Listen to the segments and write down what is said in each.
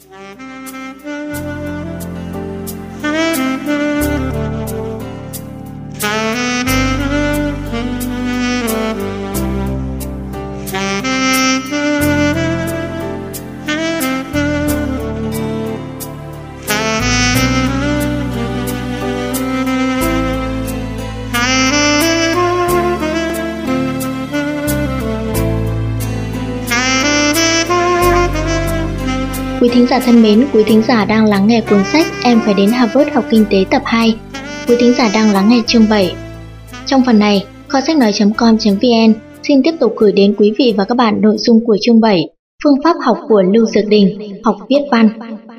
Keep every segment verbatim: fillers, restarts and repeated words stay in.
Quý thính giả thân mến, quý thính giả đang lắng nghe cuốn sách Em phải đến Harvard học kinh tế tập hai. Quý thính giả đang lắng nghe chương bảy. Trong phần này, kho sách nói chấm com chấm vn xin tiếp tục gửi đến quý vị và các bạn nội dung của chương bảy, phương pháp học của Lưu Dược Đình, học viết văn.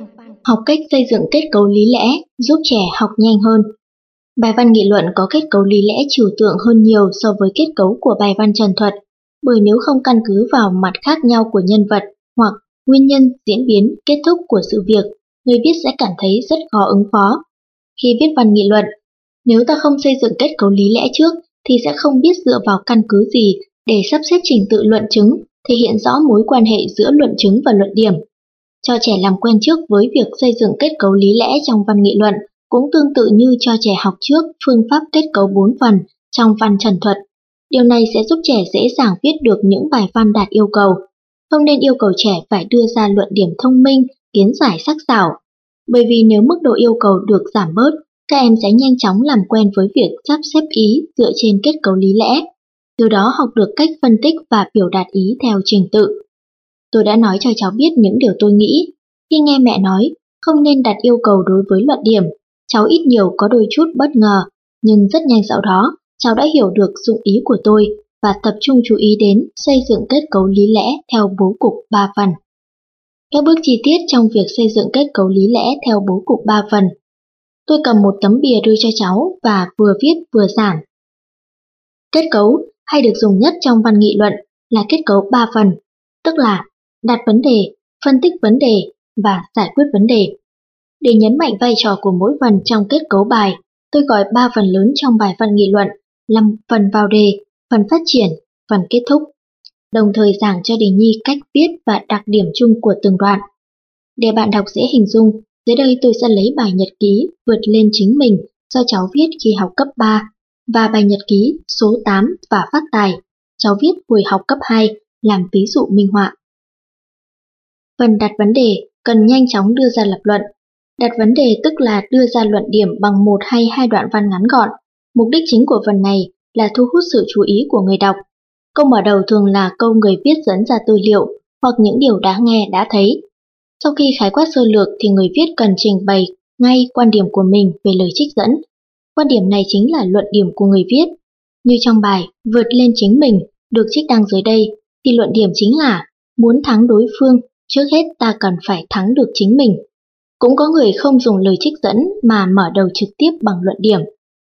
Học cách xây dựng kết cấu lý lẽ giúp trẻ học nhanh hơn. Bài văn nghị luận có kết cấu lý lẽ trừu tượng hơn nhiều so với kết cấu của bài văn trần thuật, bởi nếu không căn cứ vào mặt khác nhau của nhân vật hoặc nguyên nhân, diễn biến, kết thúc của sự việc, người viết sẽ cảm thấy rất khó ứng phó. Khi viết văn nghị luận, nếu ta không xây dựng kết cấu lý lẽ trước thì sẽ không biết dựa vào căn cứ gì để sắp xếp trình tự luận chứng, thể hiện rõ mối quan hệ giữa luận chứng và luận điểm. Cho trẻ làm quen trước với việc xây dựng kết cấu lý lẽ trong văn nghị luận cũng tương tự như cho trẻ học trước phương pháp kết cấu bốn phần trong văn trần thuật. Điều này sẽ giúp trẻ dễ dàng viết được những bài văn đạt yêu cầu. Không nên yêu cầu trẻ phải đưa ra luận điểm thông minh, kiến giải sắc sảo, bởi vì nếu mức độ yêu cầu được giảm bớt, các em sẽ nhanh chóng làm quen với việc sắp xếp ý dựa trên kết cấu lý lẽ, từ đó học được cách phân tích và biểu đạt ý theo trình tự. Tôi đã nói cho cháu biết những điều tôi nghĩ. Khi nghe mẹ nói không nên đặt yêu cầu đối với luận điểm, cháu ít nhiều có đôi chút bất ngờ, nhưng rất nhanh sau đó, cháu đã hiểu được dụng ý của tôi và tập trung chú ý đến xây dựng kết cấu lý lẽ theo bố cục ba phần. Các bước chi tiết trong việc xây dựng kết cấu lý lẽ theo bố cục ba phần. Tôi cầm một tấm bìa đưa cho cháu và vừa viết vừa giảng. Kết cấu hay được dùng nhất trong văn nghị luận là kết cấu ba phần, tức là đặt vấn đề, phân tích vấn đề và giải quyết vấn đề. Để nhấn mạnh vai trò của mỗi phần trong kết cấu bài, tôi gọi ba phần lớn trong bài văn nghị luận là phần vào đề, phần phát triển, phần kết thúc, đồng thời giảng cho đề nhi cách viết và đặc điểm chung của từng đoạn. Để bạn đọc dễ hình dung, dưới đây tôi sẽ lấy bài nhật ký vượt lên chính mình do cháu viết khi học cấp ba và bài nhật ký số tám và phát tài cháu viết hồi học cấp hai làm ví dụ minh họa. Phần đặt vấn đề cần nhanh chóng đưa ra lập luận. Đặt vấn đề tức là đưa ra luận điểm bằng một hay hai đoạn văn ngắn gọn. Mục đích chính của phần này là thu hút sự chú ý của người đọc. Câu mở đầu thường là câu người viết dẫn ra tư liệu hoặc những điều đã nghe đã thấy. Sau khi khái quát sơ lược thì người viết cần trình bày ngay quan điểm của mình về lời trích dẫn. Quan điểm này chính là luận điểm của người viết. Như trong bài vượt lên chính mình được trích đăng dưới đây thì luận điểm chính là muốn thắng đối phương, trước hết ta cần phải thắng được chính mình. Cũng có người không dùng lời trích dẫn mà mở đầu trực tiếp bằng luận điểm.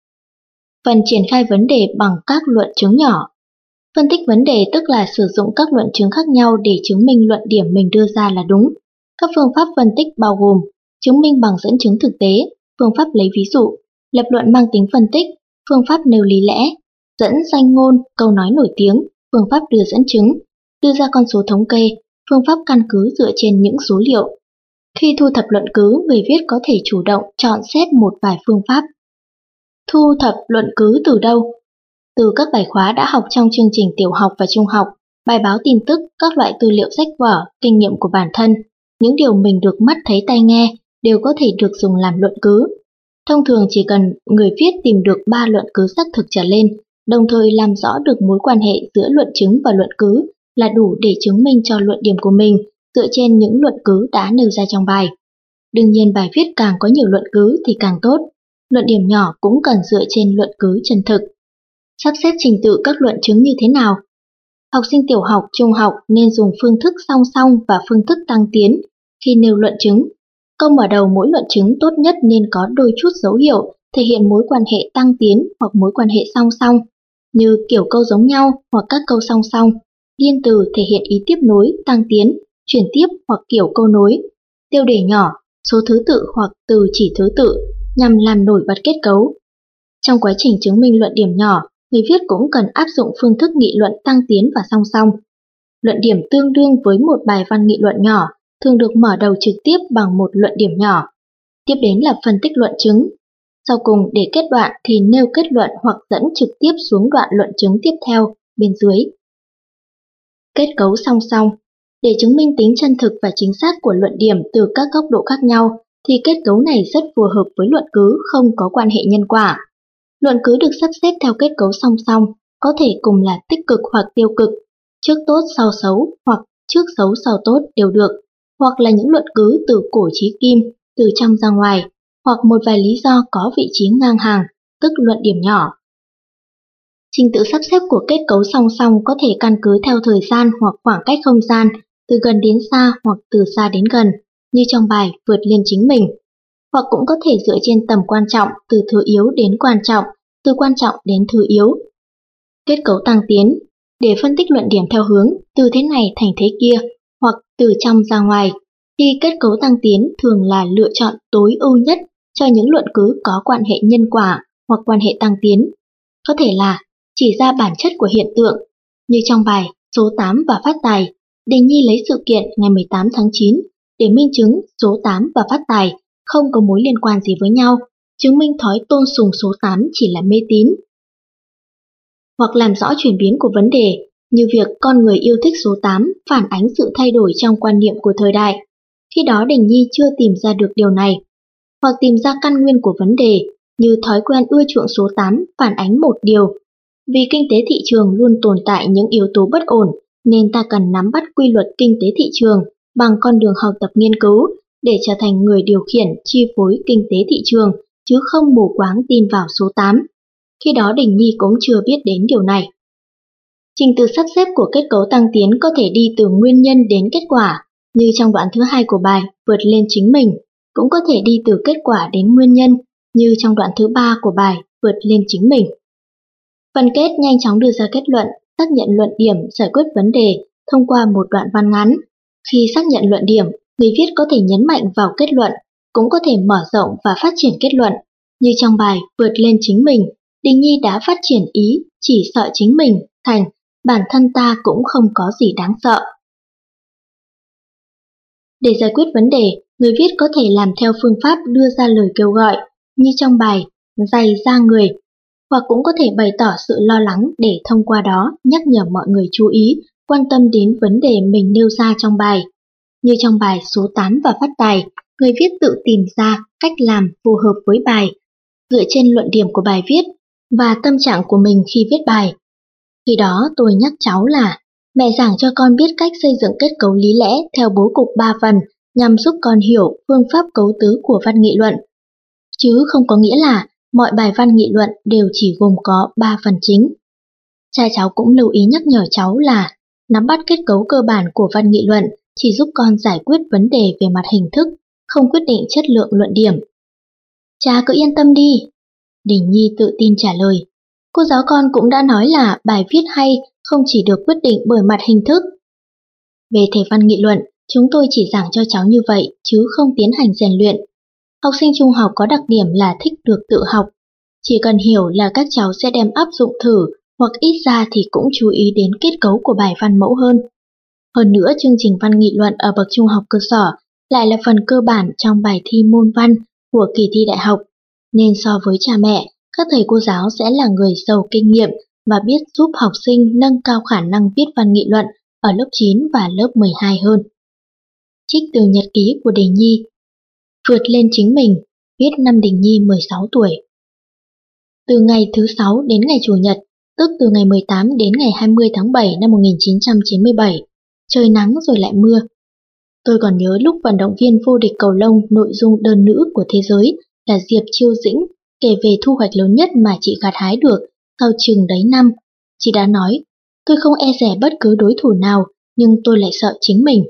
Phần triển khai vấn đề bằng các luận chứng nhỏ. Phân tích vấn đề tức là sử dụng các luận chứng khác nhau để chứng minh luận điểm mình đưa ra là đúng. Các phương pháp phân tích bao gồm chứng minh bằng dẫn chứng thực tế, phương pháp lấy ví dụ, lập luận mang tính phân tích, phương pháp nêu lý lẽ, dẫn danh ngôn, câu nói nổi tiếng, phương pháp đưa dẫn chứng, đưa ra con số thống kê, phương pháp căn cứ dựa trên những số liệu. Khi thu thập luận cứ, người viết có thể chủ động chọn xét một vài phương pháp. Thu thập luận cứ từ đâu? Từ các bài khóa đã học trong chương trình tiểu học và trung học, bài báo tin tức, các loại tư liệu sách vở, kinh nghiệm của bản thân, những điều mình được mắt thấy tai nghe đều có thể được dùng làm luận cứ. Thông thường chỉ cần người viết tìm được ba luận cứ xác thực trở lên, đồng thời làm rõ được mối quan hệ giữa luận chứng và luận cứ là đủ để chứng minh cho luận điểm của mình dựa trên những luận cứ đã nêu ra trong bài. Đương nhiên bài viết càng có nhiều luận cứ thì càng tốt. Luận điểm nhỏ cũng cần dựa trên luận cứ chân thực. Sắp xếp trình tự các luận chứng như thế nào? Học sinh tiểu học, trung học nên dùng phương thức song song và phương thức tăng tiến khi nêu luận chứng. Câu mở đầu mỗi luận chứng tốt nhất nên có đôi chút dấu hiệu thể hiện mối quan hệ tăng tiến hoặc mối quan hệ song song, như kiểu câu giống nhau hoặc các câu song song, liên từ thể hiện ý tiếp nối, tăng tiến, chuyển tiếp hoặc kiểu câu nối, tiêu đề nhỏ, số thứ tự hoặc từ chỉ thứ tự nhằm làm nổi bật kết cấu. Trong quá trình chứng minh luận điểm nhỏ, người viết cũng cần áp dụng phương thức nghị luận tăng tiến và song song. Luận điểm tương đương với một bài văn nghị luận nhỏ, thường được mở đầu trực tiếp bằng một luận điểm nhỏ. Tiếp đến là phân tích luận chứng. Sau cùng để kết đoạn thì nêu kết luận hoặc dẫn trực tiếp xuống đoạn luận chứng tiếp theo bên dưới. Kết cấu song song. Để chứng minh tính chân thực và chính xác của luận điểm từ các góc độ khác nhau, thì kết cấu này rất phù hợp với luận cứ không có quan hệ nhân quả. Luận cứ được sắp xếp theo kết cấu song song, có thể cùng là tích cực hoặc tiêu cực, trước tốt sau xấu hoặc trước xấu sau tốt đều được, hoặc là những luận cứ từ cổ chí kim, từ trong ra ngoài, hoặc một vài lý do có vị trí ngang hàng, tức luận điểm nhỏ. Trình tự sắp xếp của kết cấu song song có thể căn cứ theo thời gian hoặc khoảng cách không gian, từ gần đến xa hoặc từ xa đến gần, như trong bài Vượt lên chính mình, hoặc cũng có thể dựa trên tầm quan trọng từ thứ yếu đến quan trọng, từ quan trọng đến thứ yếu. Kết cấu tăng tiến, để phân tích luận điểm theo hướng từ thế này thành thế kia, hoặc từ trong ra ngoài, thì kết cấu tăng tiến thường là lựa chọn tối ưu nhất cho những luận cứ có quan hệ nhân quả hoặc quan hệ tăng tiến. Có thể là chỉ ra bản chất của hiện tượng, như trong bài Số tám và Phát tài, Đình Nhi lấy sự kiện ngày mười tám tháng chín để minh chứng số tám và phát tài không có mối liên quan gì với nhau, chứng minh thói tôn sùng số tám chỉ là mê tín. Hoặc làm rõ chuyển biến của vấn đề, như việc con người yêu thích số tám phản ánh sự thay đổi trong quan niệm của thời đại. Khi đó Đình Nhi chưa tìm ra được điều này. Hoặc tìm ra căn nguyên của vấn đề, như thói quen ưa chuộng số tám phản ánh một điều. Vì kinh tế thị trường luôn tồn tại những yếu tố bất ổn, nên ta cần nắm bắt quy luật kinh tế thị trường bằng con đường học tập nghiên cứu để trở thành người điều khiển chi phối kinh tế thị trường, chứ không mù quáng tin vào số tám. Khi đó Đình Nhi cũng chưa biết đến điều này. Trình tự sắp xếp của kết cấu tăng tiến có thể đi từ nguyên nhân đến kết quả, như trong đoạn thứ hai của bài Vượt lên chính mình, cũng có thể đi từ kết quả đến nguyên nhân, như trong đoạn thứ ba của bài Vượt lên chính mình. Phần kết nhanh chóng đưa ra kết luận, xác nhận luận điểm, giải quyết vấn đề thông qua một đoạn văn ngắn. Khi xác nhận luận điểm, người viết có thể nhấn mạnh vào kết luận, cũng có thể mở rộng và phát triển kết luận. Như trong bài Vượt lên chính mình, Đình Nhi đã phát triển ý chỉ sợ chính mình thành bản thân ta cũng không có gì đáng sợ. Để giải quyết vấn đề, người viết có thể làm theo phương pháp đưa ra lời kêu gọi, như trong bài Dày ra người, hoặc cũng có thể bày tỏ sự lo lắng để thông qua đó nhắc nhở mọi người chú ý, quan tâm đến vấn đề mình nêu ra trong bài. Như trong bài Số tám và Phát tài, người viết tự tìm ra cách làm phù hợp với bài, dựa trên luận điểm của bài viết và tâm trạng của mình khi viết bài. Khi đó tôi nhắc cháu là mẹ giảng cho con biết cách xây dựng kết cấu lý lẽ theo bố cục ba phần nhằm giúp con hiểu phương pháp cấu tứ của văn nghị luận. Chứ không có nghĩa là mọi bài văn nghị luận đều chỉ gồm có ba phần chính. Cha cháu cũng lưu ý nhắc nhở cháu là nắm bắt kết cấu cơ bản của văn nghị luận chỉ giúp con giải quyết vấn đề về mặt hình thức, không quyết định chất lượng luận điểm. Cha cứ yên tâm đi. Đình Nhi tự tin trả lời. Cô giáo con cũng đã nói là bài viết hay không chỉ được quyết định bởi mặt hình thức. Về thể văn nghị luận, chúng tôi chỉ giảng cho cháu như vậy chứ không tiến hành rèn luyện. Học sinh trung học có đặc điểm là thích được tự học. Chỉ cần hiểu là các cháu sẽ đem áp dụng thử, hoặc ít ra thì cũng chú ý đến kết cấu của bài văn mẫu hơn. Hơn nữa, chương trình văn nghị luận ở bậc trung học cơ sở lại là phần cơ bản trong bài thi môn văn của kỳ thi đại học, nên so với cha mẹ, các thầy cô giáo sẽ là người giàu kinh nghiệm và biết giúp học sinh nâng cao khả năng viết văn nghị luận ở lớp chín và lớp mười hai hơn. Trích từ nhật ký của Đình Nhi. Vượt lên chính mình, viết năm Đình Nhi mười sáu tuổi. Từ ngày thứ sáu đến ngày Chủ nhật, tức từ ngày mười tám đến ngày hai mươi tháng bảy năm một nghìn chín trăm chín mươi bảy, trời nắng rồi lại mưa. Tôi còn nhớ lúc vận động viên vô địch cầu lông nội dung đơn nữ của thế giới là Diệp Chiêu Dĩnh kể về thu hoạch lớn nhất mà chị gặt hái được sau chừng đấy năm. Chị đã nói, tôi không e dè bất cứ đối thủ nào, nhưng tôi lại sợ chính mình.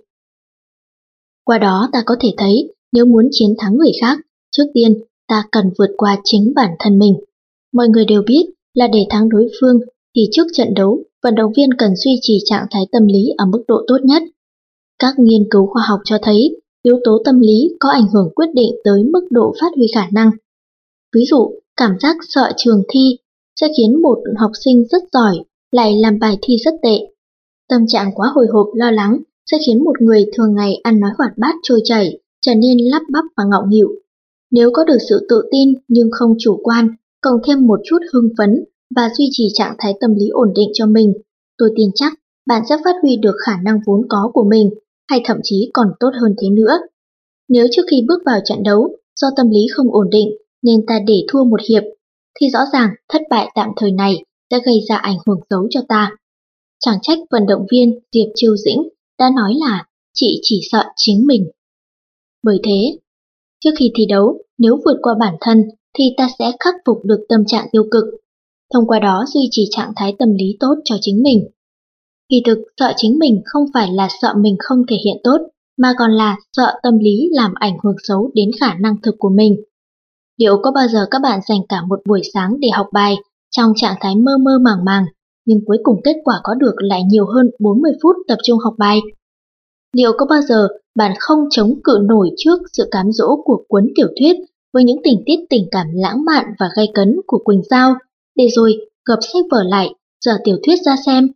Qua đó ta có thể thấy, nếu muốn chiến thắng người khác, trước tiên ta cần vượt qua chính bản thân mình. Mọi người đều biết là để thắng đối phương thì trước trận đấu, vận động viên cần duy trì trạng thái tâm lý ở mức độ tốt nhất. Các nghiên cứu khoa học cho thấy, yếu tố tâm lý có ảnh hưởng quyết định tới mức độ phát huy khả năng. Ví dụ, cảm giác sợ trường thi sẽ khiến một học sinh rất giỏi lại làm bài thi rất tệ. Tâm trạng quá hồi hộp lo lắng sẽ khiến một người thường ngày ăn nói hoạt bát trôi chảy trở nên lắp bắp và ngọng nghịu. Nếu có được sự tự tin nhưng không chủ quan, cộng thêm một chút hưng phấn và duy trì trạng thái tâm lý ổn định cho mình, tôi tin chắc bạn sẽ phát huy được khả năng vốn có của mình, hay thậm chí còn tốt hơn thế nữa. Nếu trước khi bước vào trận đấu, do tâm lý không ổn định nên ta để thua một hiệp, thì rõ ràng thất bại tạm thời này sẽ gây ra ảnh hưởng xấu cho ta. Chẳng trách vận động viên Diệp Chiêu Dĩnh đã nói là chị chỉ sợ chính mình. Bởi thế, trước khi thi đấu, nếu vượt qua bản thân thì ta sẽ khắc phục được tâm trạng tiêu cực, thông qua đó duy trì trạng thái tâm lý tốt cho chính mình. Kỳ thực, sợ chính mình không phải là sợ mình không thể hiện tốt, mà còn là sợ tâm lý làm ảnh hưởng xấu đến khả năng thực của mình. Liệu có bao giờ các bạn dành cả một buổi sáng để học bài trong trạng thái mơ mơ màng màng, nhưng cuối cùng kết quả có được lại nhiều hơn bốn mươi phút tập trung học bài? Liệu có bao giờ bạn không chống cự nổi trước sự cám dỗ của cuốn tiểu thuyết với những tình tiết tình cảm lãng mạn và gay cấn của Quỳnh Giao, để rồi gập sách vở lại, dở tiểu thuyết ra xem?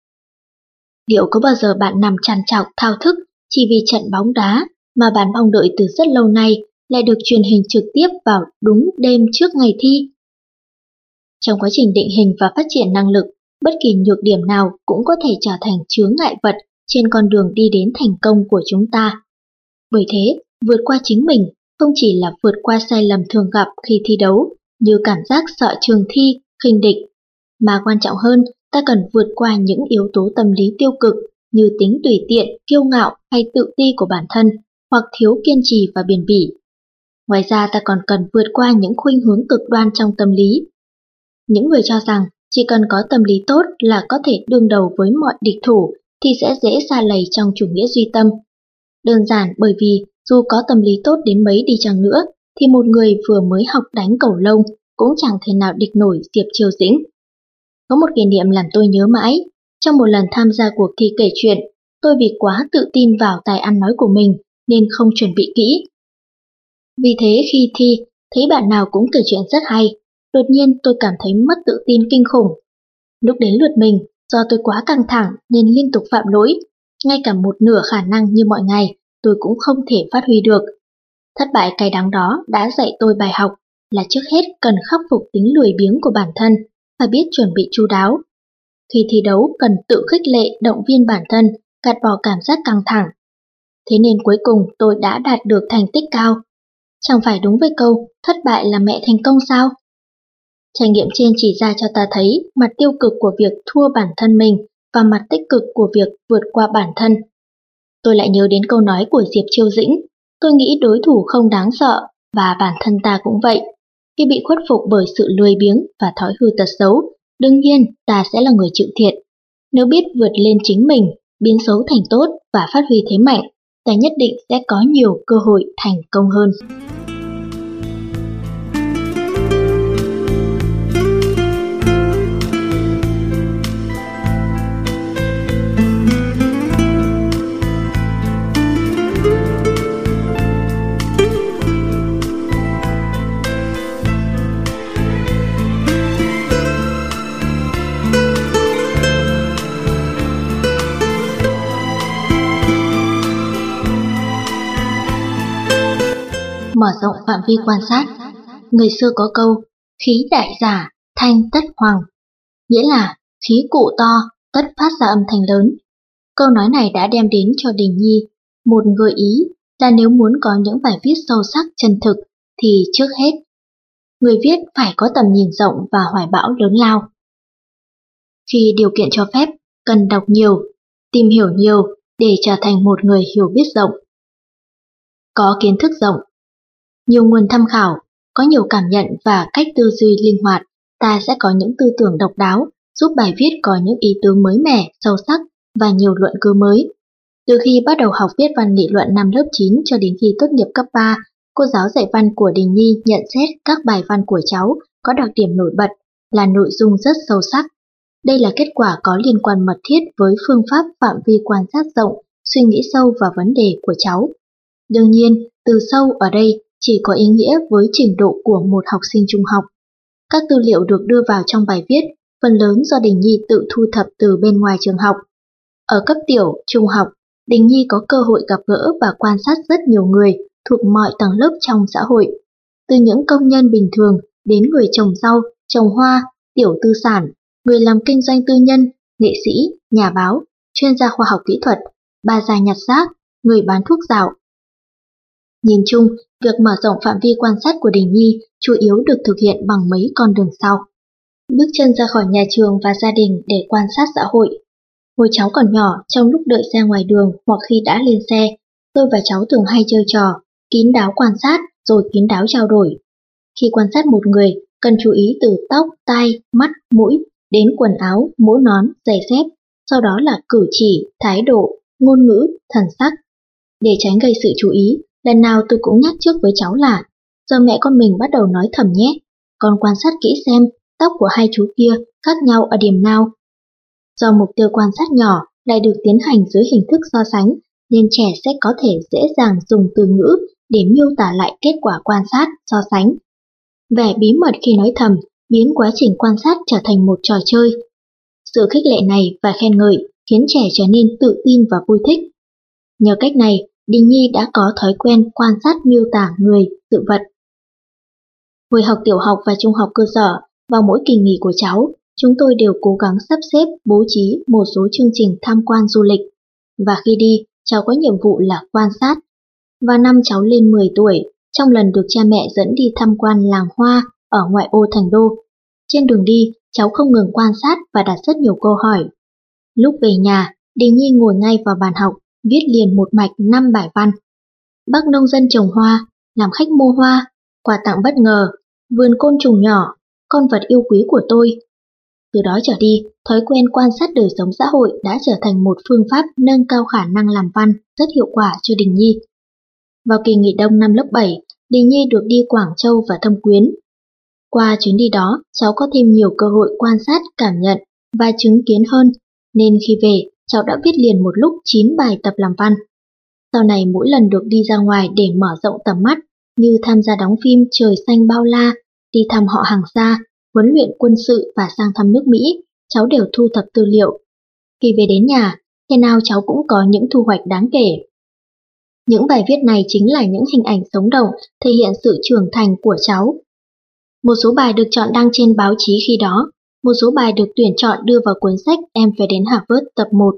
Liệu có bao giờ bạn nằm trằn trọc thao thức chỉ vì trận bóng đá mà bạn mong đợi từ rất lâu nay lại được truyền hình trực tiếp vào đúng đêm trước ngày thi? Trong quá trình định hình và phát triển năng lực, bất kỳ nhược điểm nào cũng có thể trở thành chướng ngại vật trên con đường đi đến thành công của chúng ta. Bởi thế, vượt qua chính mình không chỉ là vượt qua sai lầm thường gặp khi thi đấu, như cảm giác sợ trường thi, khinh địch, mà quan trọng hơn, ta cần vượt qua những yếu tố tâm lý tiêu cực như tính tùy tiện, kiêu ngạo hay tự ti của bản thân, hoặc thiếu kiên trì và bền bỉ. Ngoài ra, ta còn cần vượt qua những khuynh hướng cực đoan trong tâm lý. Những người cho rằng chỉ cần có tâm lý tốt là có thể đương đầu với mọi địch thủ thì sẽ dễ sa lầy trong chủ nghĩa duy tâm. Đơn giản bởi vì dù có tâm lý tốt đến mấy đi chăng nữa thì một người vừa mới học đánh cầu lông cũng chẳng thể nào địch nổi Diệp Chiêu Dĩnh. Có một kỷ niệm làm tôi nhớ mãi. Trong một lần tham gia cuộc thi kể chuyện, tôi vì quá tự tin vào tài ăn nói của mình nên không chuẩn bị kỹ. Vì thế khi thi, thấy bạn nào cũng kể chuyện rất hay, đột nhiên tôi cảm thấy mất tự tin kinh khủng. Lúc đến lượt mình, do tôi quá căng thẳng nên liên tục phạm lỗi, ngay cả một nửa khả năng như mọi ngày tôi cũng không thể phát huy được. Thất bại cay đắng đó đã dạy tôi bài học là trước hết cần khắc phục tính lười biếng của bản thân và biết chuẩn bị chu đáo. Khi thi đấu cần tự khích lệ động viên bản thân, gạt bỏ cảm giác căng thẳng. Thế nên cuối cùng tôi đã đạt được thành tích cao. Chẳng phải đúng với câu thất bại là mẹ thành công sao? Trải nghiệm trên chỉ ra cho ta thấy mặt tiêu cực của việc thua bản thân mình và mặt tích cực của việc vượt qua bản thân. Tôi lại nhớ đến câu nói của Diệp Chiêu Dĩnh, tôi nghĩ đối thủ không đáng sợ và bản thân ta cũng vậy. Khi bị khuất phục bởi sự lười biếng và thói hư tật xấu, đương nhiên ta sẽ là người chịu thiệt. Nếu biết vượt lên chính mình, biến xấu thành tốt và phát huy thế mạnh, ta nhất định sẽ có nhiều cơ hội thành công hơn. Mở rộng phạm vi quan sát. Người xưa có câu, khí đại giả, thanh tất hoàng, nghĩa là khí cụ to, tất phát ra âm thanh lớn. Câu nói này đã đem đến cho Đình Nhi một gợi ý là nếu muốn có những bài viết sâu sắc chân thực thì trước hết, người viết phải có tầm nhìn rộng và hoài bão lớn lao. Khi điều kiện cho phép, cần đọc nhiều, tìm hiểu nhiều để trở thành một người hiểu biết rộng. Có kiến thức rộng, nhiều nguồn tham khảo, có nhiều cảm nhận và cách tư duy linh hoạt, ta sẽ có những tư tưởng độc đáo, giúp bài viết có những ý tứ mới mẻ, sâu sắc và nhiều luận cứ mới. Từ khi bắt đầu học viết văn nghị luận năm lớp chín cho đến khi tốt nghiệp cấp ba, cô giáo dạy văn của Đình Nhi nhận xét các bài văn của cháu có đặc điểm nổi bật là nội dung rất sâu sắc. Đây là kết quả có liên quan mật thiết với phương pháp phạm vi quan sát rộng, suy nghĩ sâu vào vấn đề của cháu. Đương nhiên, từ sâu ở đây chỉ có ý nghĩa với trình độ của một học sinh trung học. Các tư liệu được đưa vào trong bài viết, phần lớn do Đình Nhi tự thu thập từ bên ngoài trường học. Ở cấp tiểu, trung học, Đình Nhi có cơ hội gặp gỡ và quan sát rất nhiều người thuộc mọi tầng lớp trong xã hội, từ những công nhân bình thường đến người trồng rau, trồng hoa, tiểu tư sản, người làm kinh doanh tư nhân, nghệ sĩ, nhà báo, chuyên gia khoa học kỹ thuật, bà già nhặt rác, người bán thuốc dạo. Nhìn chung, việc mở rộng phạm vi quan sát của Đình Nhi chủ yếu được thực hiện bằng mấy con đường sau. Bước chân ra khỏi nhà trường và gia đình để quan sát xã hội. Hồi cháu còn nhỏ, trong lúc đợi xe ngoài đường hoặc khi đã lên xe, tôi và cháu thường hay chơi trò, kín đáo quan sát rồi kín đáo trao đổi. Khi quan sát một người, cần chú ý từ tóc, tai, mắt, mũi, đến quần áo, mũ nón, giày dép, sau đó là cử chỉ, thái độ, ngôn ngữ, thần sắc. Để tránh gây sự chú ý, lần nào tôi cũng nhắc trước với cháu là giờ mẹ con mình bắt đầu nói thầm nhé, con quan sát kỹ xem tóc của hai chú kia khác nhau ở điểm nào. Do mục tiêu quan sát nhỏ lại được tiến hành dưới hình thức so sánh, nên trẻ sẽ có thể dễ dàng dùng từ ngữ để miêu tả lại kết quả quan sát, so sánh. Vẻ bí mật khi nói thầm biến quá trình quan sát trở thành một trò chơi. Sự khích lệ này và khen ngợi khiến trẻ trở nên tự tin và vui thích. Nhờ cách này, Đình Nhi đã có thói quen quan sát miêu tả người, sự vật. Hồi học tiểu học và trung học cơ sở, vào mỗi kỳ nghỉ của cháu, chúng tôi đều cố gắng sắp xếp, bố trí một số chương trình tham quan du lịch. Và khi đi, cháu có nhiệm vụ là quan sát. Và năm cháu lên mười tuổi, trong lần được cha mẹ dẫn đi tham quan làng hoa ở ngoại ô thành đô. Trên đường đi, cháu không ngừng quan sát và đặt rất nhiều câu hỏi. Lúc về nhà, Đình Nhi ngồi ngay vào bàn học, viết liền một mạch năm bài văn. Bác nông dân trồng hoa, làm khách mua hoa, quà tặng bất ngờ, vườn côn trùng nhỏ, con vật yêu quý của tôi. Từ đó trở đi, thói quen quan sát đời sống xã hội đã trở thành một phương pháp nâng cao khả năng làm văn rất hiệu quả cho Đình Nhi. Vào kỳ nghỉ đông năm lớp bảy, Đình Nhi được đi Quảng Châu và Thâm Quyến. Qua chuyến đi đó, cháu có thêm nhiều cơ hội quan sát, cảm nhận và chứng kiến hơn, nên khi về, cháu đã viết liền một lúc chín bài tập làm văn. Sau này mỗi lần được đi ra ngoài để mở rộng tầm mắt, như tham gia đóng phim Trời xanh bao la, đi thăm họ hàng xa, huấn luyện quân sự và sang thăm nước Mỹ, cháu đều thu thập tư liệu. Khi về đến nhà, thế nào cháu cũng có những thu hoạch đáng kể. Những bài viết này chính là những hình ảnh sống động thể hiện sự trưởng thành của cháu. Một số bài được chọn đăng trên báo chí khi đó, một số bài được tuyển chọn đưa vào cuốn sách Em phải đến Harvard tập một.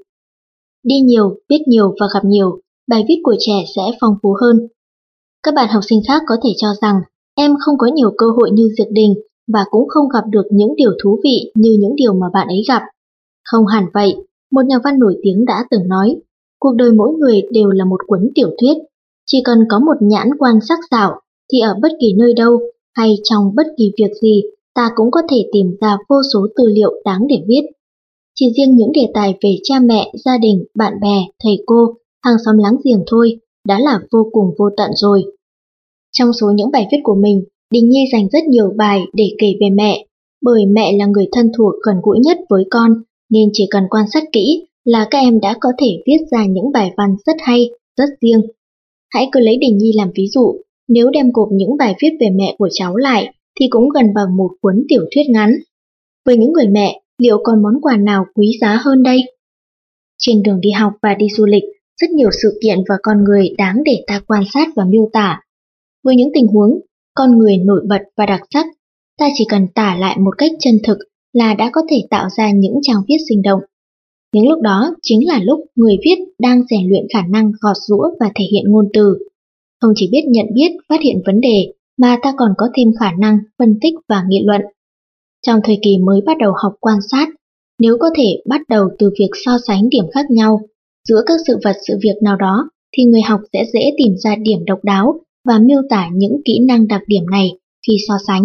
Đi nhiều, biết nhiều và gặp nhiều, bài viết của trẻ sẽ phong phú hơn. Các bạn học sinh khác có thể cho rằng em không có nhiều cơ hội như Diệp Đình và cũng không gặp được những điều thú vị như những điều mà bạn ấy gặp. Không hẳn vậy, một nhà văn nổi tiếng đã từng nói, cuộc đời mỗi người đều là một cuốn tiểu thuyết, chỉ cần có một nhãn quan sắc sảo thì ở bất kỳ nơi đâu hay trong bất kỳ việc gì ta cũng có thể tìm ra vô số tư liệu đáng để viết. Chỉ riêng những đề tài về cha mẹ, gia đình, bạn bè, thầy cô, hàng xóm láng giềng thôi đã là vô cùng vô tận rồi. Trong số những bài viết của mình, Đình Nhi dành rất nhiều bài để kể về mẹ, bởi mẹ là người thân thuộc gần gũi nhất với con, nên chỉ cần quan sát kỹ là các em đã có thể viết ra những bài văn rất hay, rất riêng. Hãy cứ lấy Đình Nhi làm ví dụ, nếu đem gộp những bài viết về mẹ của cháu lại thì cũng gần bằng một cuốn tiểu thuyết ngắn. Với những người mẹ, liệu còn món quà nào quý giá hơn đây? Trên đường đi học và đi du lịch, rất nhiều sự kiện và con người đáng để ta quan sát và miêu tả. Với những tình huống, con người nổi bật và đặc sắc, ta chỉ cần tả lại một cách chân thực là đã có thể tạo ra những trang viết sinh động. Những lúc đó chính là lúc người viết đang rèn luyện khả năng gọt giũa và thể hiện ngôn từ. Không chỉ biết nhận biết, phát hiện vấn đề, mà ta còn có thêm khả năng phân tích và nghị luận. Trong thời kỳ mới bắt đầu học quan sát, nếu có thể bắt đầu từ việc so sánh điểm khác nhau giữa các sự vật sự việc nào đó, thì người học sẽ dễ tìm ra điểm độc đáo và miêu tả những kỹ năng đặc điểm này khi so sánh.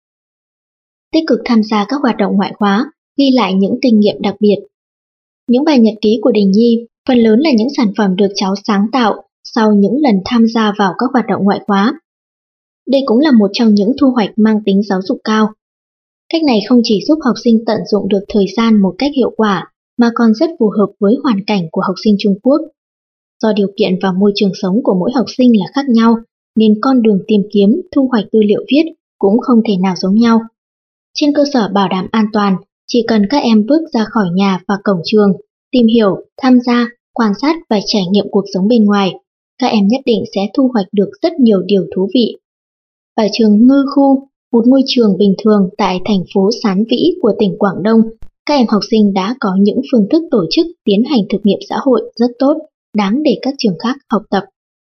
Tích cực tham gia các hoạt động ngoại khóa, ghi lại những kinh nghiệm đặc biệt. Những bài nhật ký của Đình Nhi phần lớn là những sản phẩm được cháu sáng tạo sau những lần tham gia vào các hoạt động ngoại khóa. Đây cũng là một trong những thu hoạch mang tính giáo dục cao. Cách này không chỉ giúp học sinh tận dụng được thời gian một cách hiệu quả, mà còn rất phù hợp với hoàn cảnh của học sinh Trung Quốc. Do điều kiện và môi trường sống của mỗi học sinh là khác nhau, nên con đường tìm kiếm, thu hoạch tư liệu viết cũng không thể nào giống nhau. Trên cơ sở bảo đảm an toàn, chỉ cần các em bước ra khỏi nhà và cổng trường, tìm hiểu, tham gia, quan sát và trải nghiệm cuộc sống bên ngoài, các em nhất định sẽ thu hoạch được rất nhiều điều thú vị. Ở trường Ngư Khu, một ngôi trường bình thường tại thành phố Sán Vĩ của tỉnh Quảng Đông, các em học sinh đã có những phương thức tổ chức tiến hành thực nghiệm xã hội rất tốt, đáng để các trường khác học tập.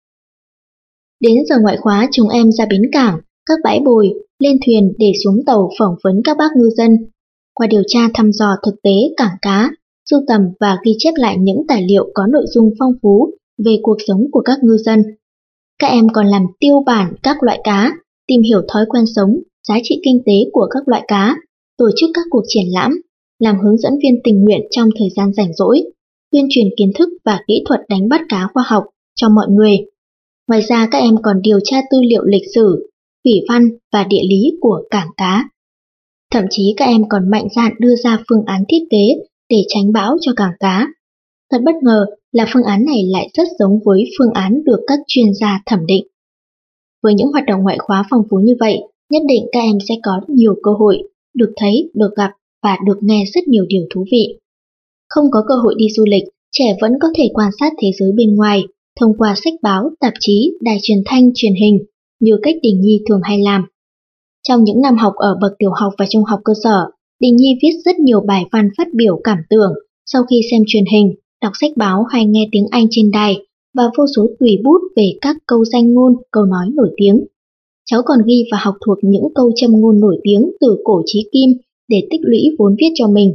Đến giờ ngoại khóa, chúng em ra bến cảng, các bãi bồi, lên thuyền để xuống tàu phỏng vấn các bác ngư dân. Qua điều tra thăm dò thực tế cảng cá, sưu tầm và ghi chép lại những tài liệu có nội dung phong phú về cuộc sống của các ngư dân. Các em còn làm tiêu bản các loại cá, tìm hiểu thói quen sống, giá trị kinh tế của các loại cá, tổ chức các cuộc triển lãm, làm hướng dẫn viên tình nguyện trong thời gian rảnh rỗi, tuyên truyền kiến thức và kỹ thuật đánh bắt cá khoa học cho mọi người. Ngoài ra các em còn điều tra tư liệu lịch sử, thủy văn và địa lý của cảng cá. Thậm chí các em còn mạnh dạn đưa ra phương án thiết kế để tránh bão cho cảng cá. Thật bất ngờ là phương án này lại rất giống với phương án được các chuyên gia thẩm định. Với những hoạt động ngoại khóa phong phú như vậy, nhất định các em sẽ có nhiều cơ hội được thấy, được gặp và được nghe rất nhiều điều thú vị. Không có cơ hội đi du lịch, trẻ vẫn có thể quan sát thế giới bên ngoài thông qua sách báo, tạp chí, đài truyền thanh, truyền hình, như cách Đình Nhi thường hay làm. Trong những năm học ở bậc tiểu học và trung học cơ sở, Đình Nhi viết rất nhiều bài văn phát biểu cảm tưởng sau khi xem truyền hình, đọc sách báo hay nghe tiếng Anh trên đài và vô số tùy bút về các câu danh ngôn, câu nói nổi tiếng. Cháu còn ghi và học thuộc những câu châm ngôn nổi tiếng từ cổ chí kim để tích lũy vốn viết cho mình.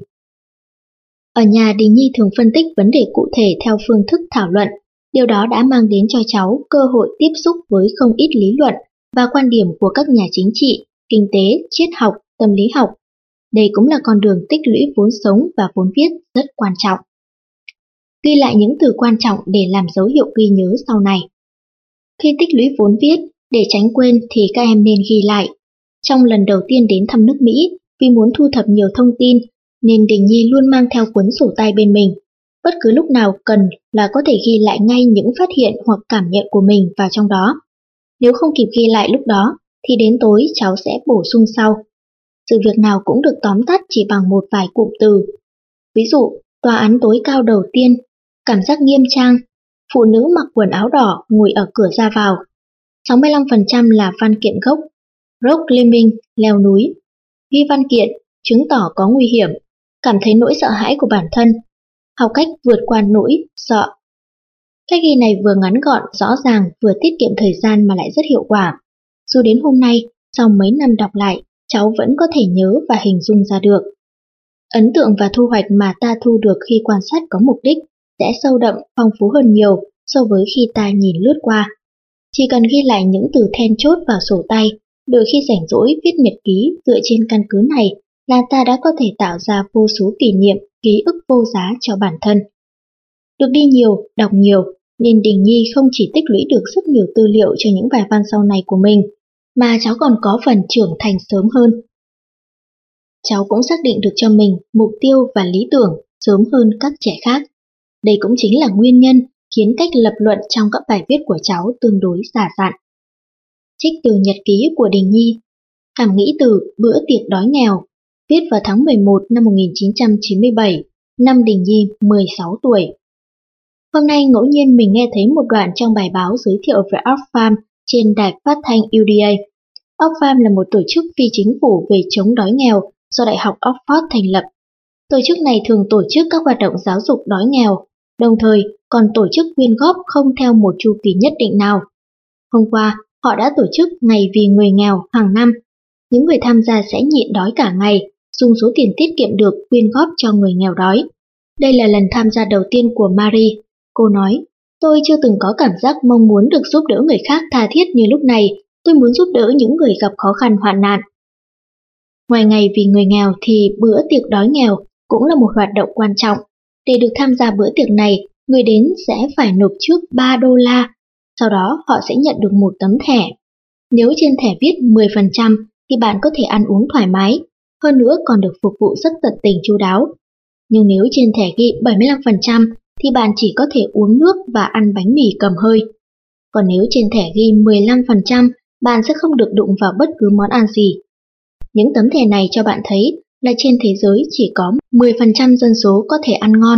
Ở nhà, Đình Nhi thường phân tích vấn đề cụ thể theo phương thức thảo luận. Điều đó đã mang đến cho cháu cơ hội tiếp xúc với không ít lý luận và quan điểm của các nhà chính trị, kinh tế, triết học, tâm lý học. Đây cũng là con đường tích lũy vốn sống và vốn viết rất quan trọng. Ghi lại những từ quan trọng để làm dấu hiệu ghi nhớ sau này. Khi tích lũy vốn viết, để tránh quên thì các em nên ghi lại. Trong lần đầu tiên đến thăm nước Mỹ, vì muốn thu thập nhiều thông tin, nên Đình Nhi luôn mang theo cuốn sổ tay bên mình. Bất cứ lúc nào cần là có thể ghi lại ngay những phát hiện hoặc cảm nhận của mình vào trong đó. Nếu không kịp ghi lại lúc đó, thì đến tối cháu sẽ bổ sung sau. Sự việc nào cũng được tóm tắt chỉ bằng một vài cụm từ. Ví dụ, tòa án tối cao đầu tiên, cảm giác nghiêm trang, phụ nữ mặc quần áo đỏ ngồi ở cửa ra vào. sáu mươi lăm phần trăm là văn kiện gốc, rock climbing, leo núi. Ghi văn kiện, chứng tỏ có nguy hiểm, cảm thấy nỗi sợ hãi của bản thân, học cách vượt qua nỗi sợ. Cách ghi này vừa ngắn gọn, rõ ràng, vừa tiết kiệm thời gian mà lại rất hiệu quả. Dù đến hôm nay, sau mấy năm đọc lại, cháu vẫn có thể nhớ và hình dung ra được. Ấn tượng và thu hoạch mà ta thu được khi quan sát có mục đích sẽ sâu đậm, phong phú hơn nhiều so với khi ta nhìn lướt qua. Chỉ cần ghi lại những từ then chốt vào sổ tay, đôi khi rảnh rỗi viết nhật ký dựa trên căn cứ này là ta đã có thể tạo ra vô số kỷ niệm, ký ức vô giá cho bản thân. Được đi nhiều, đọc nhiều, nên Đình Nhi không chỉ tích lũy được rất nhiều tư liệu cho những bài văn sau này của mình, mà cháu còn có phần trưởng thành sớm hơn. Cháu cũng xác định được cho mình mục tiêu và lý tưởng sớm hơn các trẻ khác. Đây cũng chính là nguyên nhân khiến cách lập luận trong các bài viết của cháu tương đối giả dặn. Trích từ nhật ký của Đình Nhi. Cảm nghĩ từ bữa tiệc đói nghèo, viết vào tháng mười một năm một nghìn chín trăm chín mươi bảy, năm Đình Nhi mười sáu tuổi. Hôm nay ngẫu nhiên mình nghe thấy một đoạn trong bài báo giới thiệu về Oxfam trên đài phát thanh U D A. Oxfam là một tổ chức phi chính phủ về chống đói nghèo do Đại học Oxford thành lập. Tổ chức này thường tổ chức các hoạt động giáo dục đói nghèo, đồng thời còn tổ chức quyên góp không theo một chu kỳ nhất định nào. Hôm qua, họ đã tổ chức Ngày vì người nghèo hàng năm. Những người tham gia sẽ nhịn đói cả ngày, dùng số tiền tiết kiệm được quyên góp cho người nghèo đói. Đây là lần tham gia đầu tiên của Marie. Cô nói, tôi chưa từng có cảm giác mong muốn được giúp đỡ người khác tha thiết như lúc này, tôi muốn giúp đỡ những người gặp khó khăn hoạn nạn. Ngoài Ngày vì người nghèo thì bữa tiệc đói nghèo cũng là một hoạt động quan trọng. Để được tham gia bữa tiệc này, người đến sẽ phải nộp trước ba đô la, sau đó họ sẽ nhận được một tấm thẻ. Nếu trên thẻ viết mười phần trăm thì bạn có thể ăn uống thoải mái, hơn nữa còn được phục vụ rất tận tình chu đáo. Nhưng nếu trên thẻ ghi bảy mươi lăm phần trăm thì bạn chỉ có thể uống nước và ăn bánh mì cầm hơi. Còn nếu trên thẻ ghi mười lăm phần trăm, bạn sẽ không được đụng vào bất cứ món ăn gì. Những tấm thẻ này cho bạn thấy là trên thế giới chỉ có mười phần trăm dân số có thể ăn ngon,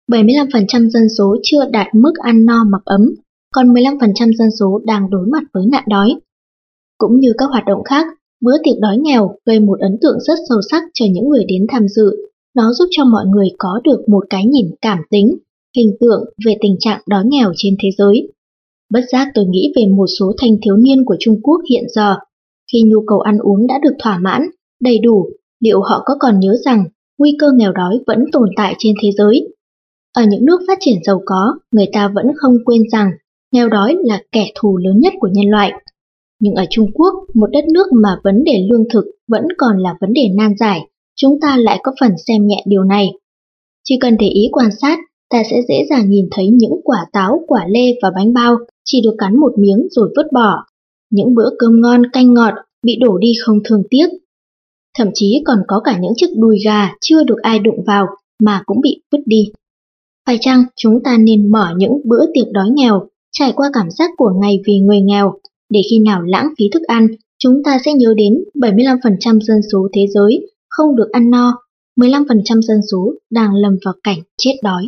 bảy mươi lăm phần trăm dân số chưa đạt mức ăn no mặc ấm, còn mười lăm phần trăm dân số đang đối mặt với nạn đói. Cũng như các hoạt động khác, bữa tiệc đói nghèo gây một ấn tượng rất sâu sắc cho những người đến tham dự. Nó giúp cho mọi người có được một cái nhìn cảm tính, hình tượng về tình trạng đói nghèo trên thế giới. Bất giác tôi nghĩ về một số thanh thiếu niên của Trung Quốc hiện giờ. Khi nhu cầu ăn uống đã được thỏa mãn, đầy đủ, liệu họ có còn nhớ rằng nguy cơ nghèo đói vẫn tồn tại trên thế giới? Ở những nước phát triển giàu có, người ta vẫn không quên rằng nghèo đói là kẻ thù lớn nhất của nhân loại. Nhưng ở Trung Quốc, một đất nước mà vấn đề lương thực vẫn còn là vấn đề nan giải, chúng ta lại có phần xem nhẹ điều này. Chỉ cần để ý quan sát, ta sẽ dễ dàng nhìn thấy những quả táo, quả lê và bánh bao chỉ được cắn một miếng rồi vứt bỏ. Những bữa cơm ngon canh ngọt bị đổ đi không thương tiếc. Thậm chí còn có cả những chiếc đùi gà chưa được ai đụng vào mà cũng bị vứt đi. Phải chăng chúng ta nên mở những bữa tiệc đói nghèo, trải qua cảm giác của ngày vì người nghèo, để khi nào lãng phí thức ăn, chúng ta sẽ nhớ đến bảy mươi lăm phần trăm dân số thế giới không được ăn no, mười lăm phần trăm dân số đang lâm vào cảnh chết đói.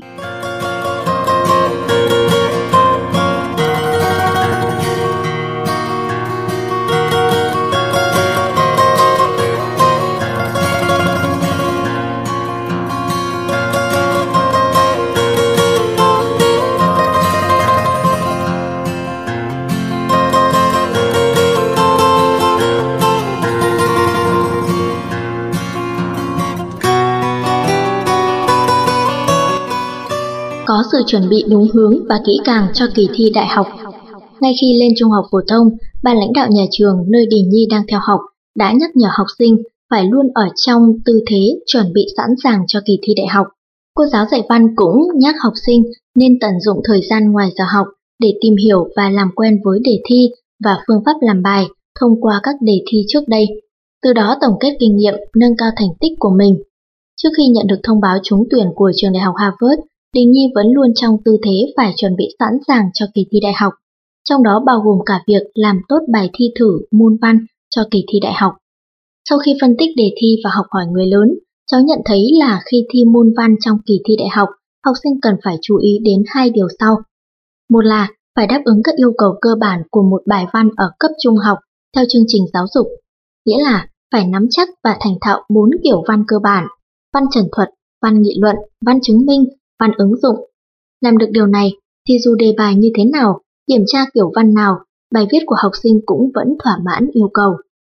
Có sự chuẩn bị đúng hướng và kỹ càng cho kỳ thi đại học. Ngay khi lên trung học phổ thông, ban lãnh đạo nhà trường nơi Đình Nhi đang theo học đã nhắc nhở học sinh phải luôn ở trong tư thế chuẩn bị sẵn sàng cho kỳ thi đại học. Cô giáo dạy văn cũng nhắc học sinh nên tận dụng thời gian ngoài giờ học để tìm hiểu và làm quen với đề thi và phương pháp làm bài thông qua các đề thi trước đây, từ đó tổng kết kinh nghiệm, nâng cao thành tích của mình. Trước khi nhận được thông báo trúng tuyển của trường đại học Harvard, Đình Nhi vẫn luôn trong tư thế phải chuẩn bị sẵn sàng cho kỳ thi đại học, trong đó bao gồm cả việc làm tốt bài thi thử môn văn cho kỳ thi đại học. Sau khi phân tích đề thi và học hỏi người lớn, cháu nhận thấy là khi thi môn văn trong kỳ thi đại học, học sinh cần phải chú ý đến hai điều sau. Một là phải đáp ứng các yêu cầu cơ bản của một bài văn ở cấp trung học theo chương trình giáo dục, nghĩa là phải nắm chắc và thành thạo bốn kiểu văn cơ bản: văn trần thuật, văn nghị luận, văn chứng minh, văn ứng dụng. Làm được điều này thì dù đề bài như thế nào, kiểm tra kiểu văn nào, bài viết của học sinh cũng vẫn thỏa mãn yêu cầu.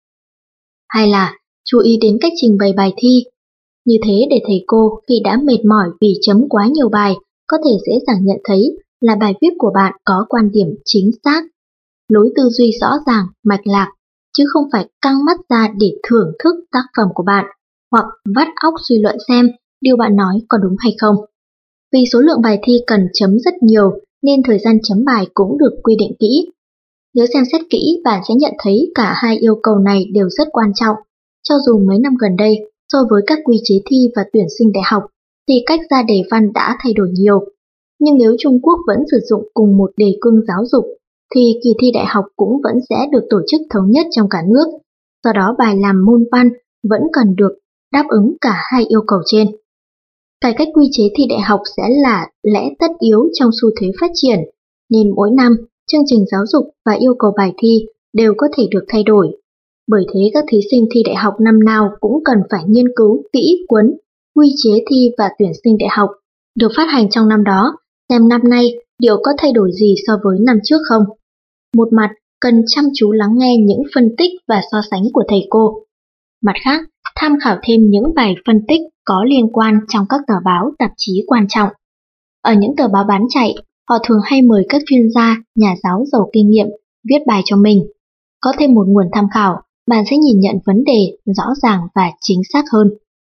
Hay là chú ý đến cách trình bày bài thi. Như thế để thầy cô khi đã mệt mỏi vì chấm quá nhiều bài có thể dễ dàng nhận thấy là bài viết của bạn có quan điểm chính xác, lối tư duy rõ ràng, mạch lạc, chứ không phải căng mắt ra để thưởng thức tác phẩm của bạn hoặc vắt óc suy luận xem điều bạn nói có đúng hay không. Vì số lượng bài thi cần chấm rất nhiều nên thời gian chấm bài cũng được quy định kỹ. Nếu xem xét kỹ, bạn sẽ nhận thấy cả hai yêu cầu này đều rất quan trọng. Cho dù mấy năm gần đây, so với các quy chế thi và tuyển sinh đại học, thì cách ra đề văn đã thay đổi nhiều. Nhưng nếu Trung Quốc vẫn sử dụng cùng một đề cương giáo dục, thì kỳ thi đại học cũng vẫn sẽ được tổ chức thống nhất trong cả nước. Do đó bài làm môn văn vẫn cần được đáp ứng cả hai yêu cầu trên. Cải cách quy chế thi đại học sẽ là lẽ tất yếu trong xu thế phát triển, nên mỗi năm chương trình giáo dục và yêu cầu bài thi đều có thể được thay đổi. Bởi thế các thí sinh thi đại học năm nào cũng cần phải nghiên cứu kỹ cuốn quy chế thi và tuyển sinh đại học được phát hành trong năm đó, xem năm nay liệu có thay đổi gì so với năm trước không. Một mặt cần chăm chú lắng nghe những phân tích và so sánh của thầy cô. Mặt khác, tham khảo thêm những bài phân tích có liên quan trong các tờ báo, tạp chí quan trọng. Ở những tờ báo bán chạy, họ thường hay mời các chuyên gia, nhà giáo giàu kinh nghiệm viết bài cho mình. Có thêm một nguồn tham khảo, bạn sẽ nhìn nhận vấn đề rõ ràng và chính xác hơn.